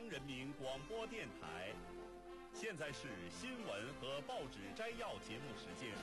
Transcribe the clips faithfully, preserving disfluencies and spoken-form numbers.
央人民广播电台。现在是新闻和报纸摘要节目时间。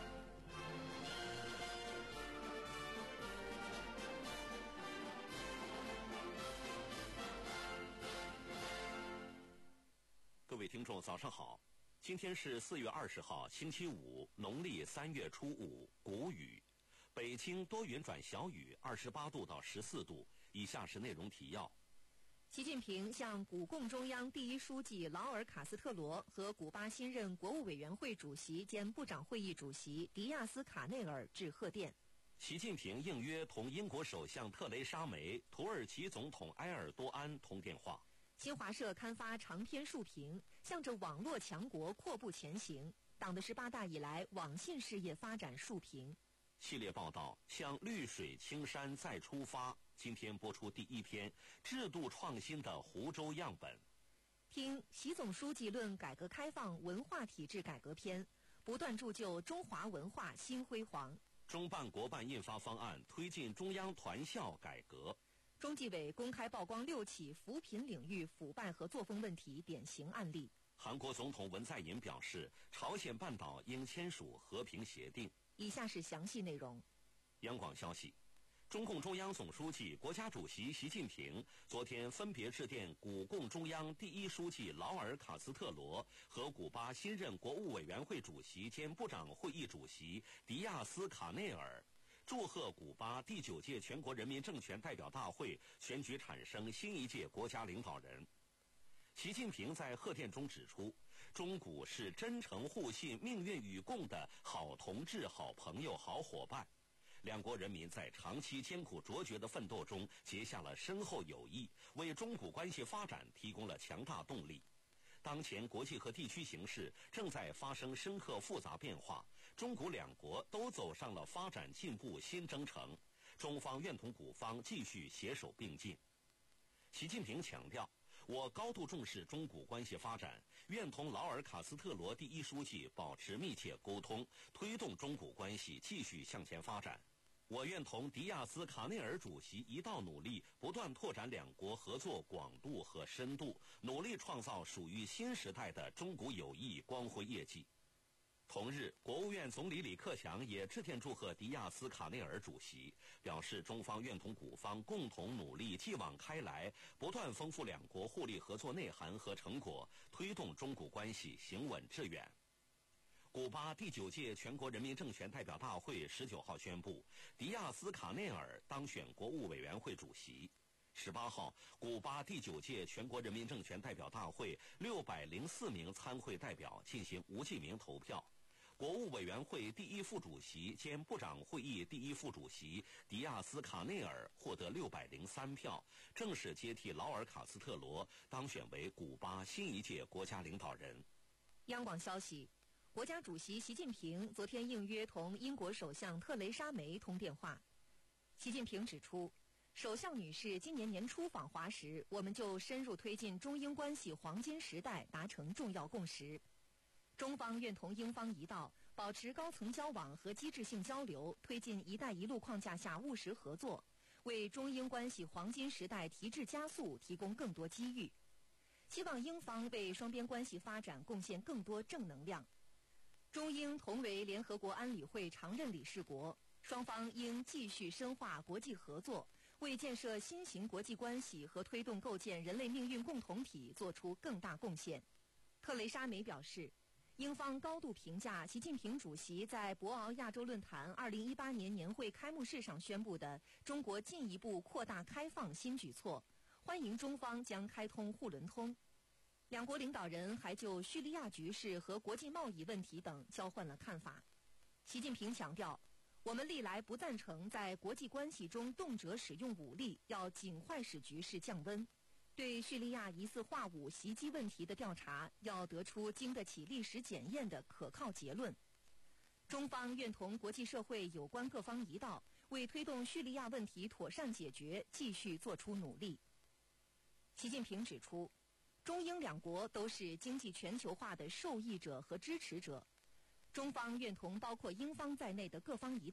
各位听众，早上好！今天是四月二十号，星期五，农历三月初五，谷雨。北京多云转小雨，二十八度到十四度。以下是内容提要。 习近平向古共中央第一书记劳尔·卡斯特罗和古巴新任国务委员会主席兼部长会议主席迪亚斯卡内尔致贺电。 习近平应约同英国首相特蕾莎梅、土耳其总统埃尔多安通电话。 新华社刊发长篇述评，向着网络强国阔步前行。党的十八大以来网信事业发展述评。 系列报道向绿水青山再出发。今天播出第一篇制度创新的湖州样本。 听习总书记论改革开放文化体制改革篇，不断铸就中华文化新辉煌。 中办国办印发方案推进中央团校改革。 中纪委公开曝光六起扶贫领域腐败和作风问题典型案例。 韩国总统文在寅表示，朝鲜半岛应签署和平协定。 以下是详细内容。 央广消息，中共中央总书记、国家主席习近平昨天分别致电古共中央第一书记劳尔·卡斯特罗和古巴新任国务委员会主席兼部长会议主席迪亚斯卡内尔，祝贺古巴第九届全国人民政权代表大会选举产生新一届国家领导人。习近平在贺电中指出，中古是真诚互信、命运与共的好同志、好朋友、好伙伴。两国人民在长期艰苦卓绝的奋斗中结下了深厚友谊，为中古关系发展提供了强大动力。当前国际和地区形势正在发生深刻复杂变化，中古两国都走上了发展进步新征程，中方愿同古方继续携手并进。习近平强调，我高度重视中古关系发展，愿同劳尔·卡斯特罗第一书记保持密切沟通，推动中古关系继续向前发展。我愿同迪亚斯卡内尔主席一道努力，不断拓展两国合作广度和深度，努力创造属于新时代的中古友谊光辉业绩。同日，国务院总理李克强也致电祝贺迪亚斯卡内尔主席，表示中方愿同古方共同努力，继往开来，不断丰富两国互利合作内涵和成果，推动中古关系行稳致远。古巴第九届全国人民政权代表大会十九号宣布，迪亚斯卡内尔当选国务委员会主席。十八号，古巴第九届全国人民政权代表大会六百零四名参会代表进行无记名投票。国务委员会第一副主席兼部长会议第一副主席迪亚斯卡内尔获得六百零三票，正式接替劳尔·卡斯特罗，当选为古巴新一届国家领导人。 央广消息，国家主席习近平昨天应约同英国首相特蕾莎梅通电话。习近平指出，首相女士今年年初访华时，我们就深入推进中英关系黄金时代达成重要共识。中方愿同英方一道，保持高层交往和机制性交流，推进“一带一路”框架下务实合作，为中英关系黄金时代提质加速提供更多机遇。希望英方为双边关系发展贡献更多正能量。中英同为联合国安理会常任理事国，双方应继续深化国际合作，为建设新型国际关系和推动构建人类命运共同体做出更大贡献。特蕾莎梅表示，英方高度评价习近平主席在博鳌亚洲论坛二零一八年年会开幕式上宣布的中国进一步扩大开放新举措，欢迎中方将开通沪伦通。两国领导人还就叙利亚局势和国际贸易问题等交换了看法。习近平强调，我们历来不赞成在国际关系中动辄使用武力，要尽快使局势降温。对叙利亚疑似化武袭击问题的调查，要得出经得起历史检验的可靠结论。中方愿同国际社会有关各方一道，为推动叙利亚问题妥善解决继续做出努力。习近平指出，中英两国都是经济全球化的受益者和支持者，中方愿同包括英方在内的各方一道，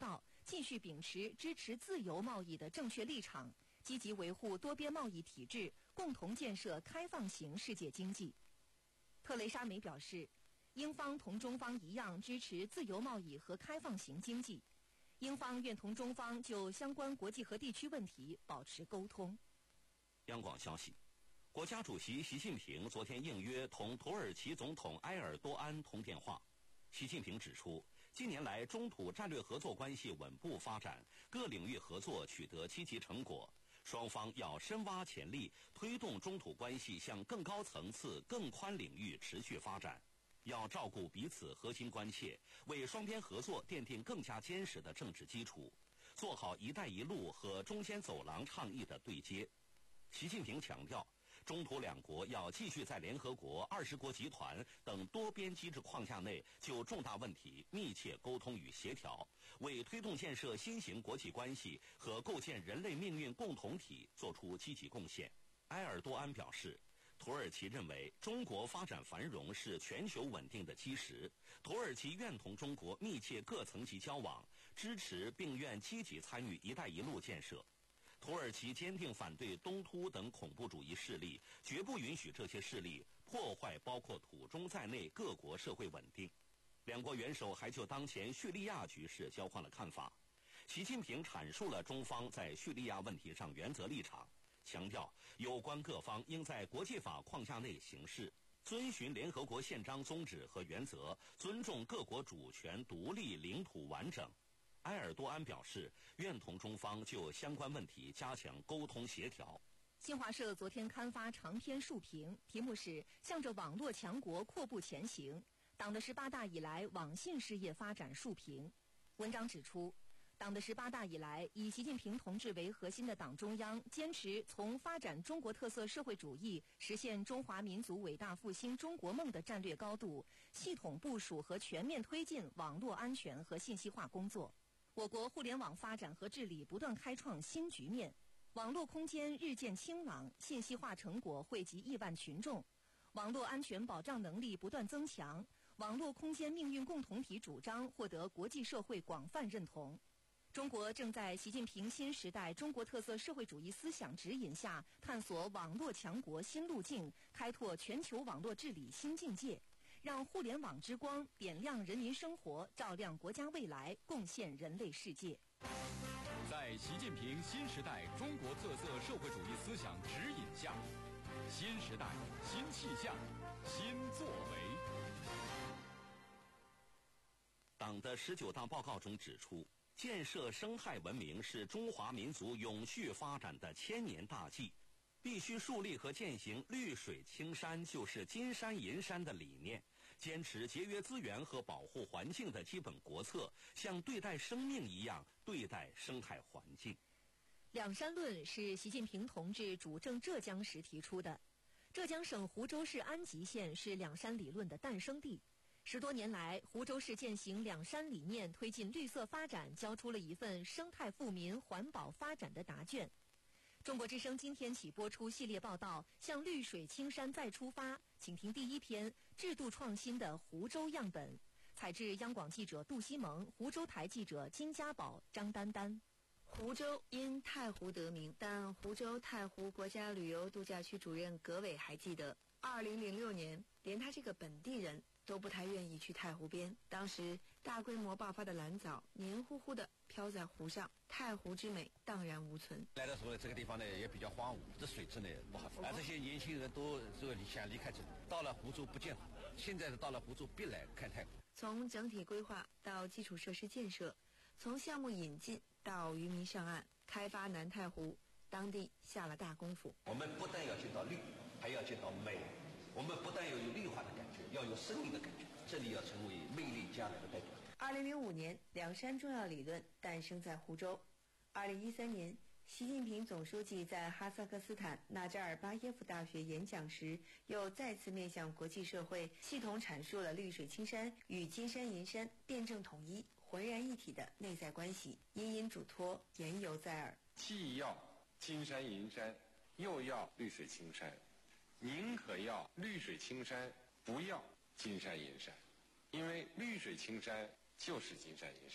继续秉持支持自由贸易的正确立场，积极维护多边贸易体制，共同建设开放型世界经济。特蕾莎梅表示，英方同中方一样支持自由贸易和开放型经济，英方愿同中方就相关国际和地区问题保持沟通。 央广消息，国家主席习近平昨天应约同土耳其总统埃尔多安通电话。习近平指出，近年来中土战略合作关系稳步发展，各领域合作取得积极成果，双方要深挖潜力，推动中土关系向更高层次、更宽领域持续发展。要照顾彼此核心关切，为双边合作奠定更加坚实的政治基础，做好“一带一路”和中间走廊倡议的对接。习近平强调，中土两国要继续在联合国、二十国集团等多边机制框架内，就重大问题密切沟通与协调，为推动建设新型国际关系和构建人类命运共同体作出积极贡献。埃尔多安表示，土耳其认为中国发展繁荣是全球稳定的基石，土耳其愿同中国密切各层级交往，支持并愿积极参与“一带一路”建设。土耳其坚定反对东突等恐怖主义势力，绝不允许这些势力破坏包括土中在内各国社会稳定。两国元首还就当前叙利亚局势交换了看法。习近平阐述了中方在叙利亚问题上原则立场，强调有关各方应在国际法框架内行事，遵循联合国宪章宗旨和原则，尊重各国主权、独立、领土完整。埃尔多安表示，愿同中方就相关问题加强沟通协调。 新华社昨天刊发长篇述评，题目是“向着网络强国阔步前行”，党的十八大以来网信事业发展述评。文章指出，党的十八大以来，以习近平同志为核心的党中央坚持从发展中国特色社会主义、实现中华民族伟大复兴中国梦的战略高度，系统部署和全面推进网络安全和信息化工作。我国互联网发展和治理不断开创新局面，网络空间日渐清朗，信息化成果惠及亿万群众，网络安全保障能力不断增强，网络空间命运共同体主张获得国际社会广泛认同。中国正在习近平新时代中国特色社会主义思想指引下，探索网络强国新路径，开拓全球网络治理新境界，让互联网之光点亮人民生活，照亮国家未来，贡献人类世界。 在习近平新时代中国特色社会主义思想指引下，新时代新气象新作为。 党的十九大报告中指出，建设生态文明是中华民族永续发展的千年大计，必须树立和践行绿水青山就是金山银山的理念，坚持节约资源和保护环境的基本国策，像对待生命一样对待生态环境。 两山论是习近平同志主政浙江时提出的。浙江省湖州市安吉县是两山理论的诞生地。十多年来，湖州市践行两山理念，推进绿色发展，交出了一份生态富民、环保发展的答卷。中国之声今天起播出系列报道《向绿水青山再出发》，请听第一篇制度创新的湖州样本，采自央广记者杜西蒙、湖州台记者金家宝、张丹丹。 湖州因太湖得名，但湖州太湖国家旅游度假区主任葛伟还记得，二零零六年连他这个本地人都不太愿意去太湖边。当时大规模爆发的蓝藻黏糊糊的飘在湖上，太湖之美荡然无存。 来的时候，这个地方呢也比较荒芜，这水质呢也不好，啊，这些年轻人都都想离开这里，到了湖州不见湖，现在到了湖州必来看太湖。 从整体规划到基础设施建设，从项目引进到渔民上岸，开发南太湖，当地下了大功夫。 我们不但要见到绿，还要见到美。我们不但要有绿化的感觉，要有生命的感觉，这里要成为魅力佳人的代表。 二零零五年，两山重要理论诞生在湖州。二零一三年，习近平总书记在哈萨克斯坦纳扎尔巴耶夫大学演讲时，又再次面向国际社会，系统阐述了绿水青山与金山银山辩证统一、浑然一体的内在关系，殷殷嘱托，言犹在耳。 既要金山银山，又要绿水青山。宁可要绿水青山，不要金山银山，因为绿水青山就是金山银山。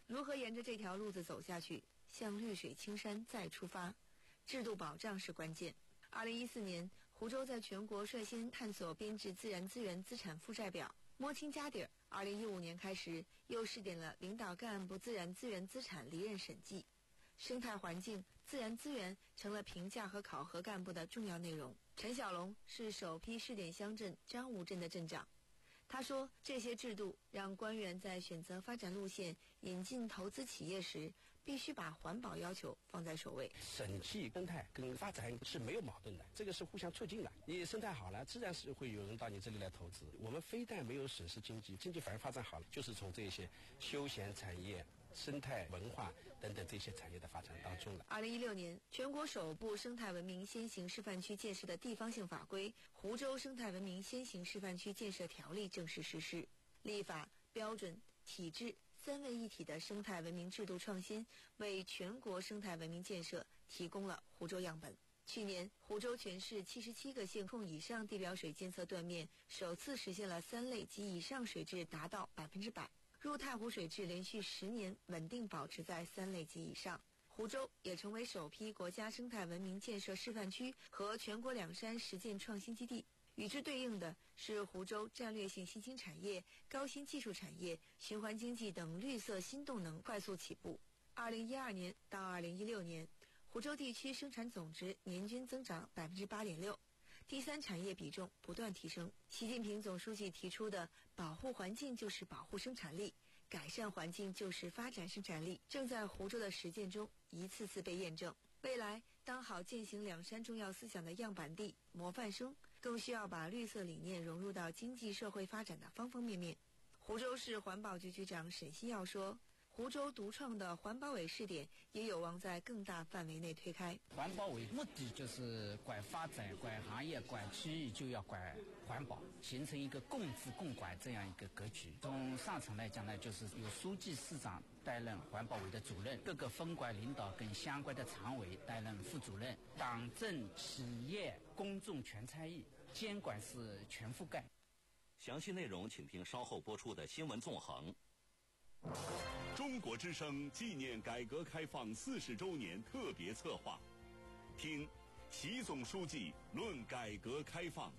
如何沿着这条路子走下去，向绿水青山再出发，制度保障是关键。二零一四年，湖州在全国率先探索编制自然资源资产负债表，摸清家底儿。二零一五年开始，又试点了领导干部自然资源资产离任审计，生态环境、自然资源成了评价和考核干部的重要内容。陈小龙是首批试点乡镇张吴镇的镇长。他说，这些制度让官员在选择发展路线、引进投资企业时，必须把环保要求放在首位。 审计、生态跟发展是没有矛盾的，这个是互相促进的。你生态好了，自然是会有人到你这里来投资。我们非但没有损失经济，经济反而发展好了，就是从这些休闲产业、生态文化等等这些产业的发展当中了。 二零一六年，全国首部生态文明先行示范区建设的地方性法规《湖州生态文明先行示范区建设条例》正式实施，立法、标准、体制三位一体的生态文明制度创新，为全国生态文明建设提供了湖州样本。去年，湖州全市七十七个县控以上地表水监测断面首次实现了三类及以上水质达到百分之百。入太湖水质连续十年稳定保持在三类及以上，湖州也成为首批国家生态文明建设示范区和全国两山实践创新基地。与之对应的是湖州战略性新兴产业、高新技术产业、循环经济等绿色新动能快速起步。二零一二年到二零一六年，湖州地区生产总值年均增长百分之八点六。第三产业比重不断提升。习近平总书记提出的保护环境就是保护生产力，改善环境就是发展生产力，正在湖州的实践中一次次被验证。未来当好践行两山重要思想的样板地、模范生，更需要把绿色理念融入到经济社会发展的方方面面。湖州市环保局局长沈西耀说，湖州独创的环保委试点也有望在更大范围内推开。 环保委目的就是管发展、管行业、管区域，就要管环保，形成一个共治共管这样一个格局。从上层来讲呢，就是由书记、市长担任环保委的主任，各个分管领导跟相关的常委担任副主任，党政企业公众全参与，监管是全覆盖。 详细内容请听稍后播出的新闻纵横。 中国之声纪念改革开放四十周年特别策划，听习总书记论改革开放。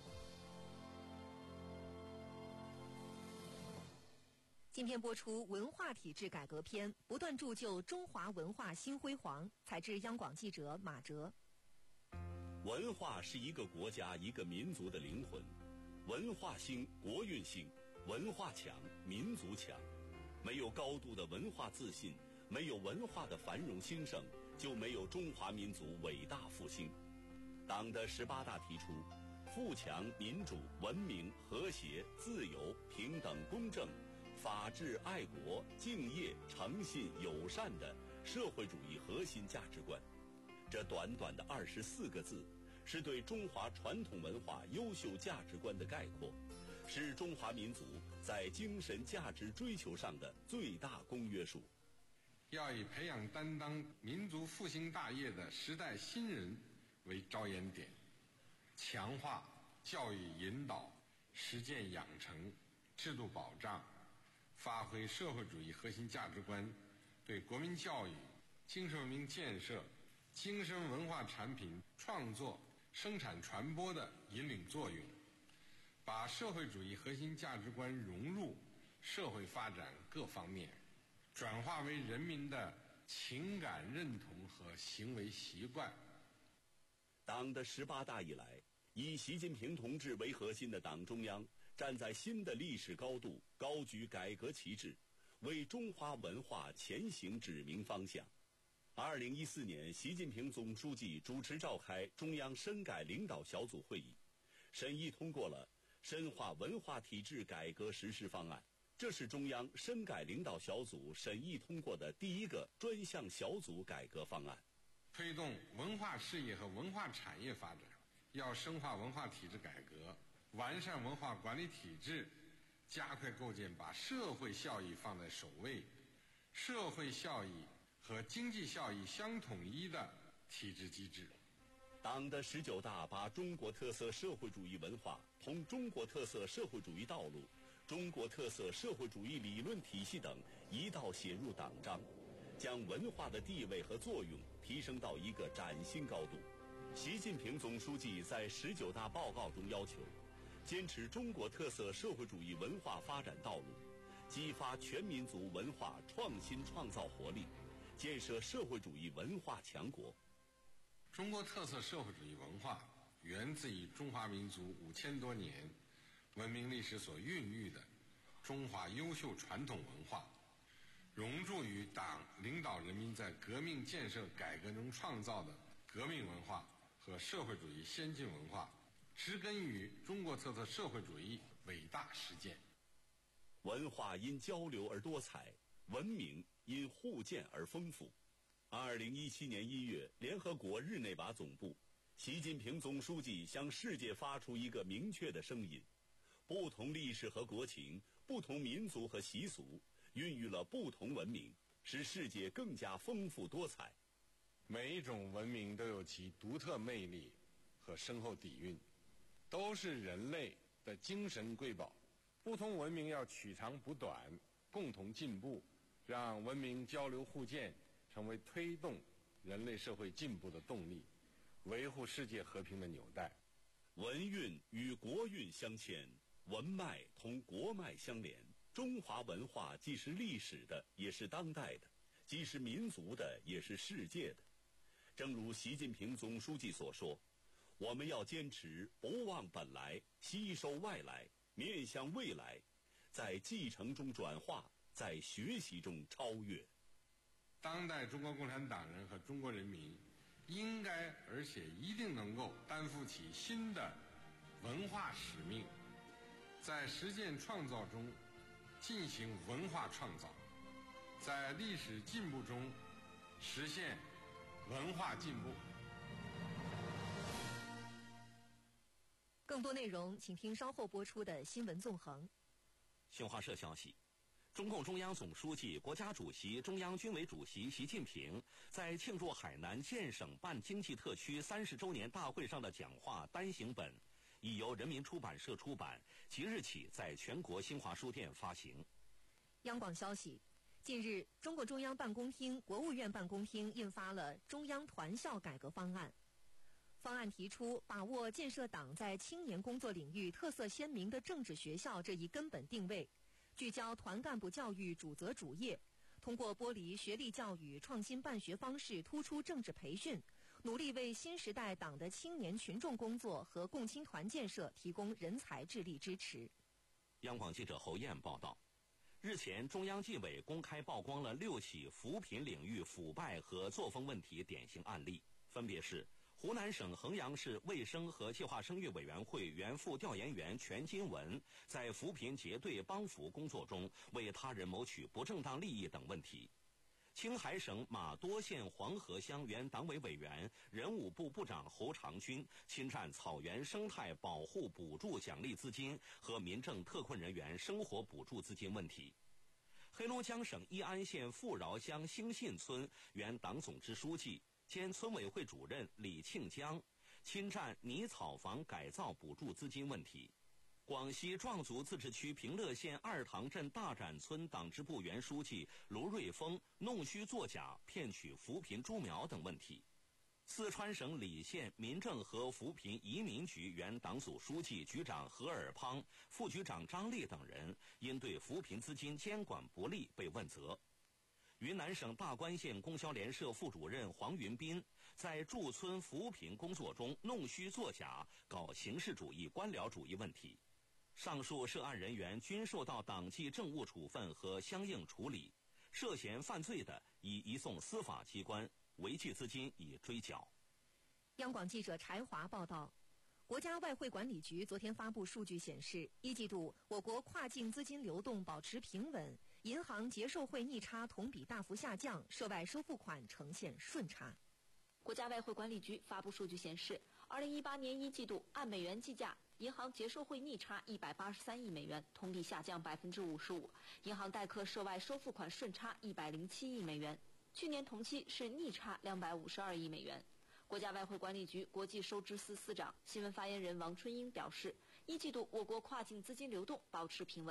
今天播出文化体制改革篇，不断铸就中华文化新辉煌。采自央广记者马哲。 文化是一个国家、一个民族的灵魂，文化兴，国运兴；文化强，民族强。没有高度的文化自信，没有文化的繁荣兴盛，就没有中华民族伟大复兴。党的十八大提出，富强、民主、文明、和谐、自由、平等、公正、法治、爱国、敬业、诚信、友善的社会主义核心价值观。这短短的二十四个字，是对中华传统文化优秀价值观的概括，是中华民族在精神价值追求上的最大公约数。 要以培养担当民族复兴大业的时代新人为着眼点，强化教育引导、实践养成、制度保障，发挥社会主义核心价值观对国民教育、精神文明建设、精神文化产品创作、生产传播的引领作用，把社会主义核心价值观融入社会发展各方面，转化为人民的情感认同和行为习惯。 党的十八大以来，以习近平同志为核心的党中央站在新的历史高度，高举改革旗帜，为中华文化前行指明方向。二零一四年，习近平总书记主持召开中央深改领导小组会议，审议通过了深化文化体制改革实施方案。这是中央深改领导小组审议通过的第一个专项小组改革方案。 推动文化事业和文化产业发展，要深化文化体制改革，完善文化管理体制，加快构建把社会效益放在首位、社会效益和经济效益相统一的体制机制。 党的十九大把中国特色社会主义文化同中国特色社会主义道路中国特色社会主义理论体系等一道写入党章，将文化的地位和作用提升到一个崭新高度。习近平总书记在十九大报告中要求，坚持中国特色社会主义文化发展道路，激发全民族文化创新创造活力，建设社会主义文化强国。 中国特色社会主义文化源自于中华民族五千多年文明历史所孕育的中华优秀传统文化，融入于党领导人民在革命建设改革中创造的革命文化和社会主义先进文化，植根于中国特色社会主义伟大实践。 文化因交流而多彩，文明因互鉴而丰富。二零一七年一月，联合国日内瓦总部，习近平总书记向世界发出一个明确的声音：不同历史和国情，不同民族和习俗，孕育了不同文明，使世界更加丰富多彩。 每一种文明都有其独特魅力和深厚底蕴，都是人类的精神瑰宝。不同文明要取长补短，共同进步，让文明交流互鉴成为推动人类社会进步的动力，维护世界和平的纽带。 文运与国运相牵，文脉同国脉相连。中华文化既是历史的，也是当代的；既是民族的，也是世界的。正如习近平总书记所说，我们要坚持不忘本来，吸收外来，面向未来，在继承中转化，在学习中超越。 当代中国共产党人和中国人民应该而且一定能够担负起新的文化使命，在实践创造中进行文化创造，在历史进步中实现文化进步。 更多内容请听稍后播出的新闻纵横。 新华社消息，中共中央总书记、国家主席、中央军委主席习近平在庆祝海南建省办经济特区三十周年大会上的讲话单行本，已由人民出版社出版，即日起在全国新华书店发行。 央广消息，近日，中共中央办公厅、国务院办公厅印发了中央团校改革方案。方案提出，把握建设党在青年工作领域特色鲜明的政治学校这一根本定位，聚焦团干部教育主责主业，通过剥离学历教育、创新办学方式，突出政治培训，努力为新时代党的青年群众工作和共青团建设提供人才智力支持。 央广记者侯燕报道，日前，中央纪委公开曝光了六起扶贫领域腐败和作风问题典型案例，分别是湖南省衡阳市卫生和计划生育委员会原副调研员全金文在扶贫结对帮扶工作中为他人谋取不正当利益等问题；青海省玛多县黄河乡原党委委员、人武部部长侯长军侵占草原生态保护补助奖励资金和民政特困人员生活补助资金问题；黑龙江省义安县富饶乡兴信村原党总支书记兼村委会主任李庆江侵占泥草房改造补助资金问题；广西壮族自治区平乐县二塘镇大展村党支部原书记卢瑞峰弄虚作假骗取扶贫株苗等问题；四川省理县民政和扶贫移民局原党组书记局长何尔邦、副局长张丽等人因对扶贫资金监管不力被问责；云南省大关县供销联社副主任黄云斌在驻村扶贫工作中弄虚作假，搞形式主义、官僚主义问题。上述涉案人员均受到党纪政务处分和相应处理，涉嫌犯罪的已移送司法机关，违纪资金已追缴。 央广记者柴华报道，国家外汇管理局昨天发布数据显示，一季度我国跨境资金流动保持平稳，银行结售汇逆差同比大幅下降，涉外收付款呈现顺差。 国家外汇管理局发布数据显示，二零一八年一季度按美元计价，银行结售汇逆差一百八十三亿美元，同比下降百分之五十五；银行代客涉外收付款顺差一百零七亿美元，去年同期是逆差两百五十二亿美元。国家外汇管理局国际收支司司长、新闻发言人王春英表示，一季度我国跨境资金流动保持平稳，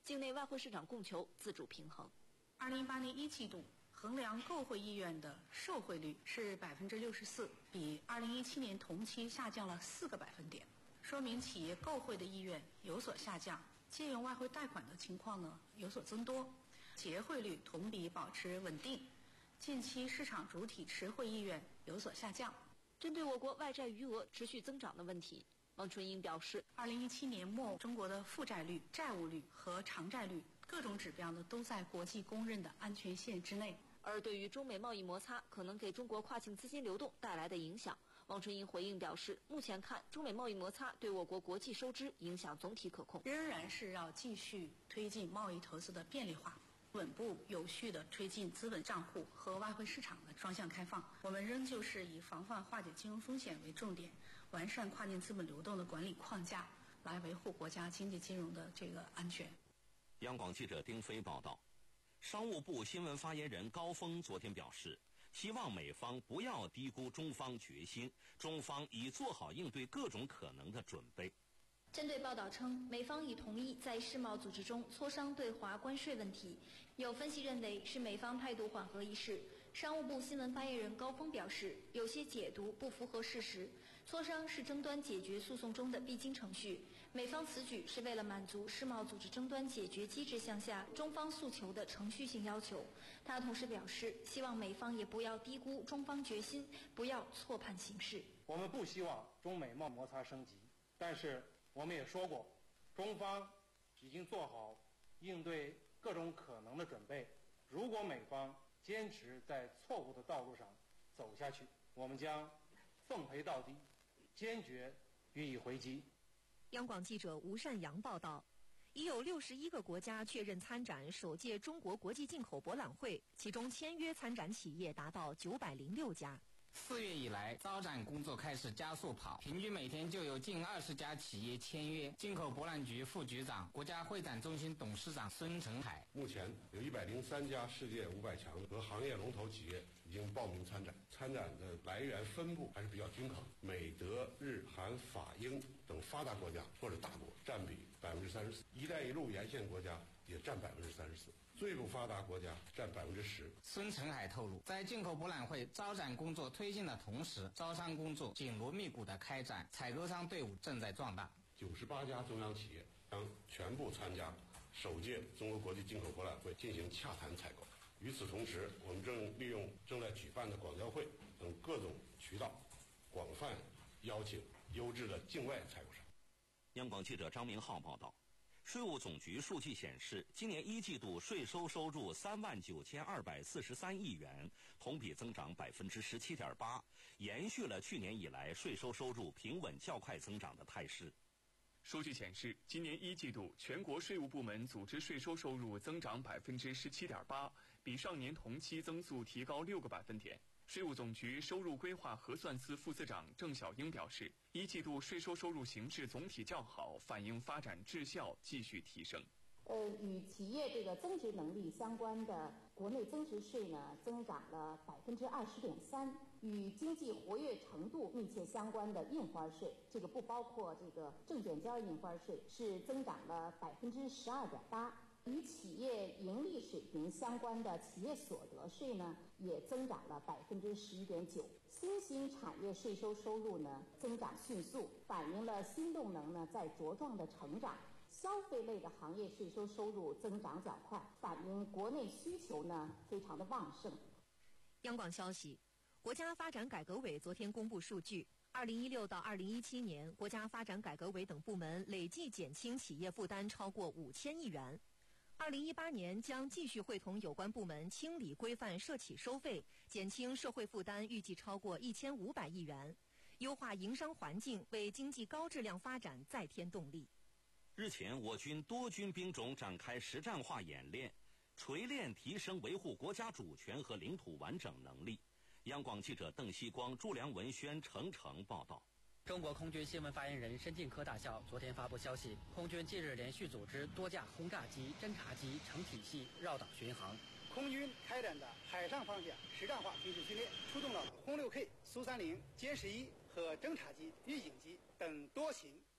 境内外汇市场供求自主平衡。 二零一八年一季度衡量购汇意愿的售汇率是百分之六十四，比二零一七年同期下降了四个百分点，说明企业购汇的意愿有所下降，借用外汇贷款的情况呢有所增多，企业汇率同比保持稳定。近期市场主体持汇意愿有所下降。 针对我国外债余额持续增长的问题，王春英表示， 二零一七年末中国的负债率、债务率和偿债率各种指标呢都在国际公认的安全线之内。 而对于中美贸易摩擦可能给中国跨境资金流动带来的影响，王春英回应表示，目前看中美贸易摩擦对我国国际收支影响总体可控， 仍然是要继续推进贸易投资的便利化，稳步有序地推进资本账户和外汇市场的双向开放。我们仍旧是以防范化解金融风险为重点，完善跨境资本流动的管理框架，来维护国家经济金融的这个安全。 央广记者丁飞报道，商务部新闻发言人高峰昨天表示，希望美方不要低估中方决心，中方已做好应对各种可能的准备。 针对报道称美方已同意在世贸组织中磋商对华关税问题，有分析认为是美方态度缓和一事。商务部新闻发言人高峰表示，有些解读不符合事实，磋商是争端解决诉讼中的必经程序，美方此举是为了满足世贸组织争端解决机制项下中方诉求的程序性要求。他同时表示，希望美方也不要低估中方决心，不要错判形势。 我们不希望中美贸摩擦升级，但是我们也说过，中方已经做好应对各种可能的准备。如果美方坚持在错误的道路上走下去，我们将奉陪到底，坚决予以回击。 央广记者吴善阳报道，已有六十一个国家确认参展首届中国国际进口博览会，其中签约参展企业达到九百零六家。 四月以来，招展工作开始加速跑，平均每天就有近二十家企业签约。进口博览局副局长、国家会展中心董事长孙成海， 目前有一百零三家世界五百强和行业龙头企业已经报名参展，参展的来源分布还是比较均衡。美、德、日、韩、法、英等发达国家或者大国占比百分之三十四，一带一路沿线国家也占百分之三十四。最不发达国家占百分之十。 孙成海透露，在进口博览会招展工作推进的同时，招商工作紧锣密鼓的开展，采购商队伍正在壮大。 九十八家中央企业将全部参加首届中国国际进口博览会进行洽谈采购。与此同时，我们正利用正在举办的广交会等各种渠道，广泛邀请优质的境外采购商。 央广记者张明浩报道。税务总局数据显示，今年一季度税收收入三万九千二百四十三亿元，同比增长百分之十七点八，延续了去年以来税收收入平稳较快增长的态势。 数据显示，今年一季度全国税务部门组织税收收入增长百分之十七点八，比上年同期增速提高六个百分点。税务总局收入规划核算司副司长郑小英表示，一季度税收收入形势总体较好，反映发展质效继续提升。 呃，与企业这个增值能力相关的国内增值税呢，增长了百分之二十点三；与经济活跃程度密切相关的印花税，这个不包括这个证券交易印花税，是增长了百分之十二点八。与企业盈利水平相关的企业所得税呢，也增长了百分之十一点九。新兴产业税收收入呢，增长迅速，反映了新动能呢在茁壮的成长。消费类的行业税收收入增长较快，反映国内需求呢非常的旺盛。 央广消息，国家发展改革委昨天公布数据。二零一六到二零一七年，国家发展改革委等部门累计减轻企业负担超过五千亿元。二零一八年将继续会同有关部门清理规范社企收费，减轻社会负担，预计超过一千五百亿元，优化营商环境，为经济高质量发展再添动力。 日前，我军多军兵种展开实战化演练，锤炼提升维护国家主权和领土完整能力。央广记者邓锡光、朱良文轩、程程报道。 中国空军新闻发言人申进科大校昨天发布消息，空军近日连续组织多架轰炸机、侦察机成体系绕岛巡航。 空军开展的海上方向实战化军事训练，出动了轰六 K、苏三零、歼十一和侦察机、预警机等多型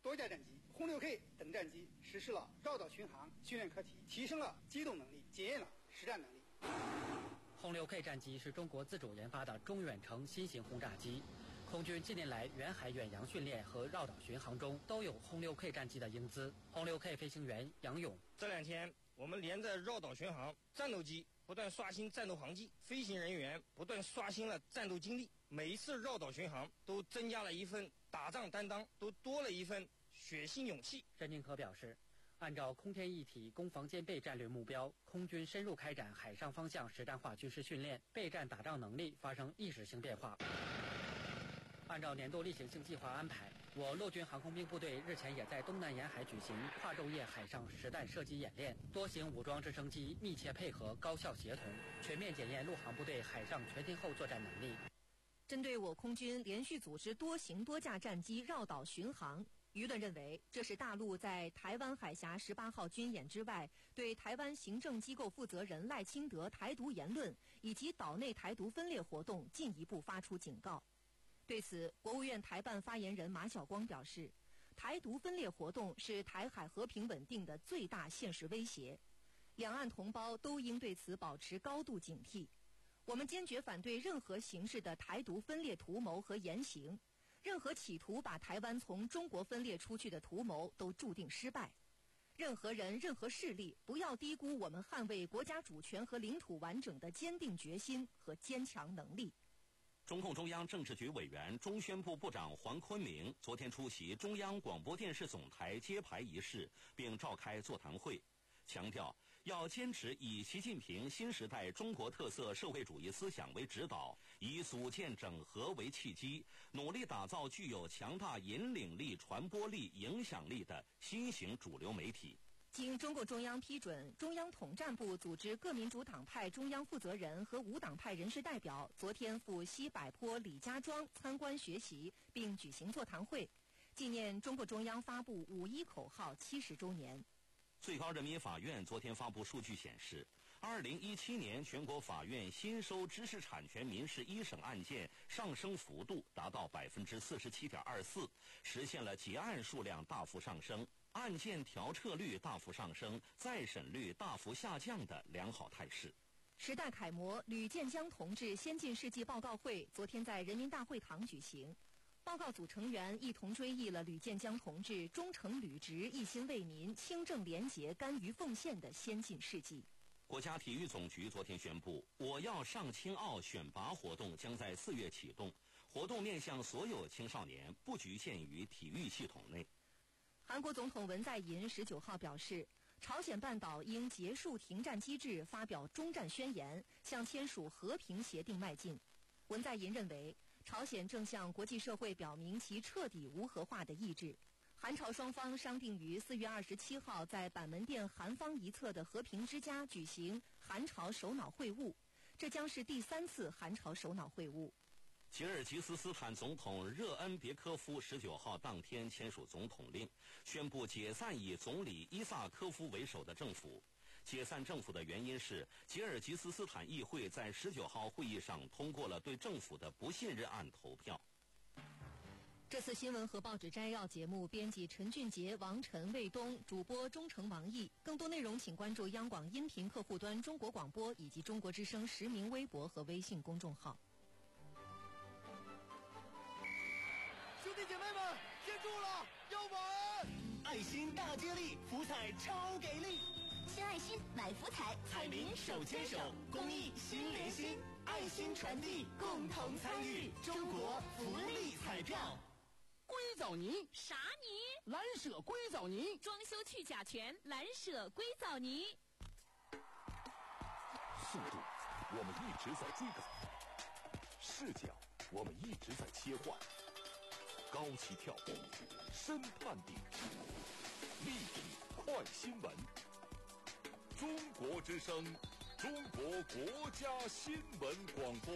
多架战机、轰六 K 等战机实施了绕岛巡航训练课题，提升了机动能力，检验了实战能力。 轰六 K 战机是中国自主研发的中远程新型轰炸机。空军近年来远海远洋训练和绕岛巡航中都有轰六 K 战机的英姿。轰六 K 飞行员杨勇： 这两天我们连着绕岛巡航，战斗机不断刷新战斗航迹，飞行人员不断刷新了战斗经历。每一次绕岛巡航都增加了一份打仗担当，都多了一份血性勇气。 任敬可表示，按照空天一体攻防兼备战略目标，空军深入开展海上方向实战化军事训练，备战打仗能力发生历史性变化。按照年度例行性计划安排，我陆军航空兵部队日前也在东南沿海举行跨昼夜海上实弹射击演练，多型武装直升机密切配合，高效协同，全面检验陆航部队海上全天候作战能力。 针对我空军连续组织多型多架战机绕岛巡航，舆论认为这是大陆在台湾海峡十八号军演之外，对台湾行政机构负责人赖清德台独言论以及岛内台独分裂活动进一步发出警告。对此，国务院台办发言人马晓光表示，台独分裂活动是台海和平稳定的最大现实威胁，两岸同胞都应对此保持高度警惕。我们坚决反对任何形式的台独分裂图谋和言行，任何企图把台湾从中国分裂出去的图谋都注定失败。任何人、任何势力不要低估我们捍卫国家主权和领土完整的坚定决心和坚强能力。 中共中央政治局委员、中宣部部长黄坤明昨天出席中央广播电视总台揭牌仪式，并召开座谈会，强调要坚持以习近平新时代中国特色社会主义思想为指导，以组建整合为契机，努力打造具有强大引领力、传播力、影响力的新型主流媒体。 经中共中央批准，中央统战部组织各民主党派中央负责人和无党派人士代表昨天赴西柏坡李家庄参观学习，并举行座谈会，纪念中共中央发布五一口号七十周年。 最高人民法院昨天发布数据显示，二零一七年全国法院新收知识产权民事一审案件上升幅度达到百分之四十七点二四，实现了结案数量大幅上升、案件调撤率大幅上升、再审率大幅下降的良好态势。 时代楷模吕建江同志先进事迹报告会昨天在人民大会堂举行，报告组成员一同追忆了吕建江同志忠诚履职、一心为民、清正廉洁、甘于奉献的先进事迹。 国家体育总局昨天宣布，我要上青奥选拔活动将在四月启动，活动面向所有青少年，不局限于体育系统内。 韩国总统文在寅十九号表示，朝鲜半岛应结束停战机制，发表终战宣言，向签署和平协定迈进。文在寅认为，朝鲜正向国际社会表明其彻底无核化的意志。韩朝双方商定于四月二十七号在板门店韩方一侧的和平之家举行韩朝首脑会晤，这将是第三次韩朝首脑会晤。 吉尔吉斯斯坦总统热恩别科夫十九号当天签署总统令，宣布解散以总理伊萨科夫为首的政府。解散政府的原因是，吉尔吉斯斯坦议会在十九号会议上通过了对政府的不信任案投票。 这次新闻和报纸摘要节目编辑陈俊杰、王晨、卫东，主播钟诚、王毅。更多内容请关注央广音频客户端中国广播以及中国之声实名微博和微信公众号。 兄弟姐妹们，记住了，要玩！爱心大接力，福彩超给力！ 献爱心，买福彩， 彩民手牵手，公益心连心，爱心传递，共同参与中国福利彩票。 硅藻泥， 啥泥？ 蓝舍硅藻泥， 装修去甲醛，蓝舍硅藻泥。 速度，我们一直在追赶；视角，我们一直在切换。高起跳，深探底，立体快新闻。中国之声，中国国家新闻广播。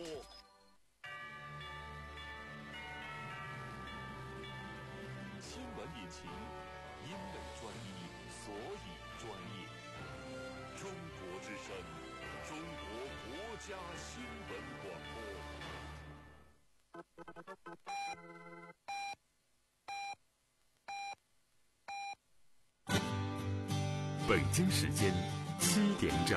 新闻引擎，因为专一，所以专业。中国之声，中国国家新闻广播。 北京时间七点整。